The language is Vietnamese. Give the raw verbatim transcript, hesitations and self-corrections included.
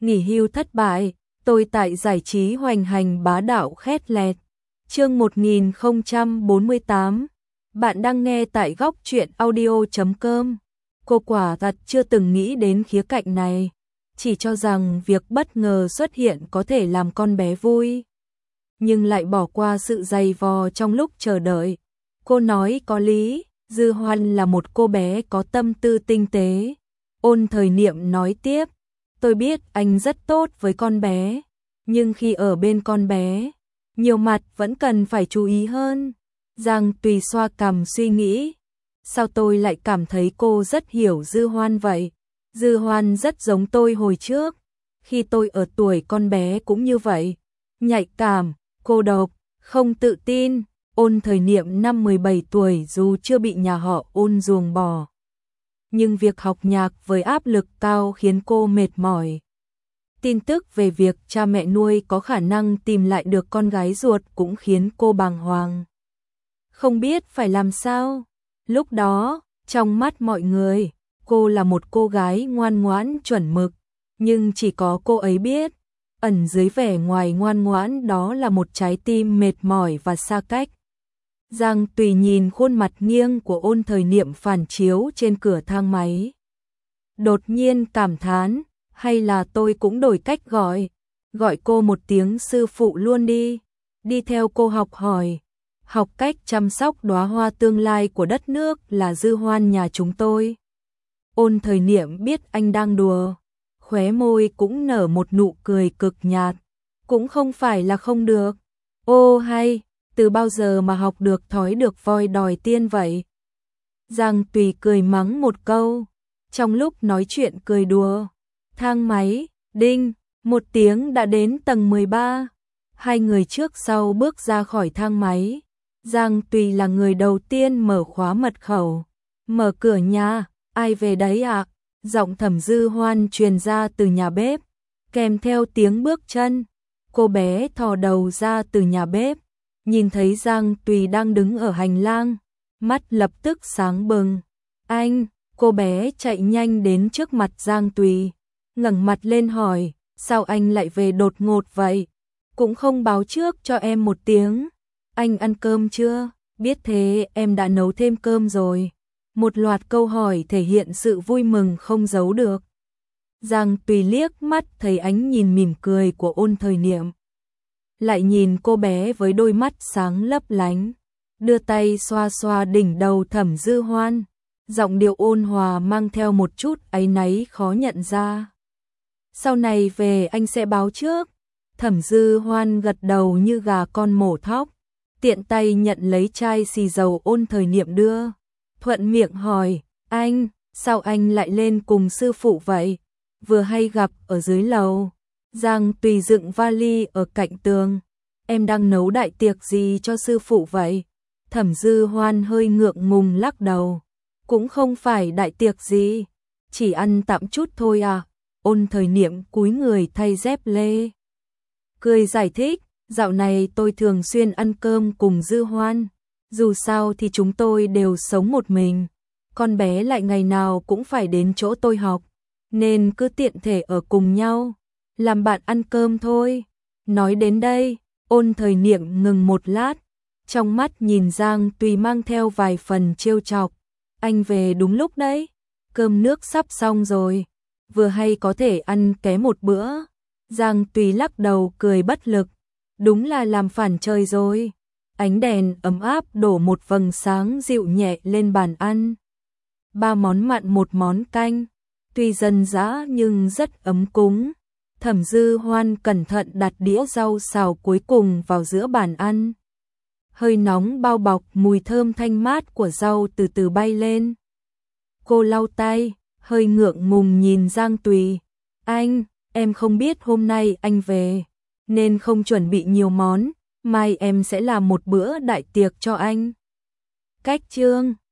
nghỉ hưu thất bại, tôi tại giải trí hoành hành bá đạo khét lẹt. Chương một nghìn không trăm bốn mươi tám. Bạn đang nghe tại góc truyện audio chấm com. Cô quả thật chưa từng nghĩ đến khía cạnh này, chỉ cho rằng việc bất ngờ xuất hiện có thể làm con bé vui, nhưng lại bỏ qua sự dày vò trong lúc chờ đợi. Cô nói có lý, Dư Hoan là một cô bé có tâm tư tinh tế. Ôn Thời Niệm nói tiếp, tôi biết anh rất tốt với con bé, nhưng khi ở bên con bé, nhiều mặt vẫn cần phải chú ý hơn. Giang Tùy xoa cằm suy nghĩ, sao tôi lại cảm thấy cô rất hiểu Dư Hoan vậy? Dư Hoan rất giống tôi hồi trước, khi tôi ở tuổi con bé cũng như vậy, nhạy cảm, cô độc, không tự tin. Ôn Thời Niệm năm mười bảy tuổi dù chưa bị nhà họ Ôn ruồng bỏ, nhưng việc học nhạc với áp lực cao khiến cô mệt mỏi. Tin tức về việc cha mẹ nuôi có khả năng tìm lại được con gái ruột cũng khiến cô bàng hoàng, không biết phải làm sao. Lúc đó, trong mắt mọi người, cô là một cô gái ngoan ngoãn chuẩn mực, nhưng chỉ có cô ấy biết, ẩn dưới vẻ ngoài ngoan ngoãn đó là một trái tim mệt mỏi và xa cách. Giang Tùy nhìn khuôn mặt nghiêng của Ôn Thời Niệm phản chiếu trên cửa thang máy, đột nhiên cảm thán, hay là tôi cũng đổi cách gọi, gọi cô một tiếng sư phụ luôn đi, đi theo cô học hỏi, học cách chăm sóc đóa hoa tương lai của đất nước là Dư Hoan nhà chúng tôi. Ôn Thời Niệm biết anh đang đùa, khóe môi cũng nở một nụ cười cực nhạt, cũng không phải là không được. Ô hay, từ bao giờ mà học được thói được voi đòi tiên vậy? Giang Tùy cười mắng một câu, trong lúc nói chuyện cười đùa. Thang máy, đinh, một tiếng đã đến tầng mười ba. Hai người trước sau bước ra khỏi thang máy. Giang Tùy là người đầu tiên mở khóa mật khẩu. Mở cửa nhà, ai về đấy ạ? À? Giọng Thẩm Dư Hoan truyền ra từ nhà bếp, kèm theo tiếng bước chân. Cô bé thò đầu ra từ nhà bếp, nhìn thấy Giang Tùy đang đứng ở hành lang, mắt lập tức sáng bừng. Anh, cô bé chạy nhanh đến trước mặt Giang Tùy, ngẩng mặt lên hỏi, sao anh lại về đột ngột vậy? Cũng không báo trước cho em một tiếng. Anh ăn cơm chưa? Biết thế em đã nấu thêm cơm rồi. Một loạt câu hỏi thể hiện sự vui mừng không giấu được. Giang Tùy liếc mắt thấy ánh nhìn mỉm cười của Ôn Thời Niệm, lại nhìn cô bé với đôi mắt sáng lấp lánh, đưa tay xoa xoa đỉnh đầu Thẩm Dư Hoan, giọng điệu ôn hòa mang theo một chút áy náy khó nhận ra. Sau này về anh sẽ báo trước. Thẩm Dư Hoan gật đầu như gà con mổ thóc, tiện tay nhận lấy chai xì dầu Ôn Thời Niệm đưa, thuận miệng hỏi, anh, sao anh lại lên cùng sư phụ vậy? Vừa hay gặp ở dưới lầu. Giang Tùy dựng vali ở cạnh tường, em đang nấu đại tiệc gì cho sư phụ vậy? Thẩm Dư Hoan hơi ngượng ngùng lắc đầu, cũng không phải đại tiệc gì, chỉ ăn tạm chút thôi à. Ôn Thời Niệm cúi người thay dép lê, cười giải thích, dạo này tôi thường xuyên ăn cơm cùng Dư Hoan, dù sao thì chúng tôi đều sống một mình, con bé lại ngày nào cũng phải đến chỗ tôi học, nên cứ tiện thể ở cùng nhau, làm bạn ăn cơm thôi. Nói đến đây, Ôn Thời Niệm ngừng một lát, trong mắt nhìn Giang Tùy mang theo vài phần trêu chọc, anh về đúng lúc đấy, cơm nước sắp xong rồi, vừa hay có thể ăn ké một bữa. Giang Tùy lắc đầu cười bất lực, đúng là làm phản trời rồi. Ánh đèn ấm áp đổ một vầng sáng dịu nhẹ lên bàn ăn, ba món mặn một món canh, tuy dân dã nhưng rất ấm cúng. Thẩm Dư Hoan cẩn thận đặt đĩa rau xào cuối cùng vào giữa bàn ăn, hơi nóng bao bọc mùi thơm thanh mát của rau từ từ bay lên. Cô lau tay, hơi ngượng ngùng nhìn Giang Tùy, anh, em không biết hôm nay anh về, nên không chuẩn bị nhiều món, mai em sẽ làm một bữa đại tiệc cho anh. Cách chương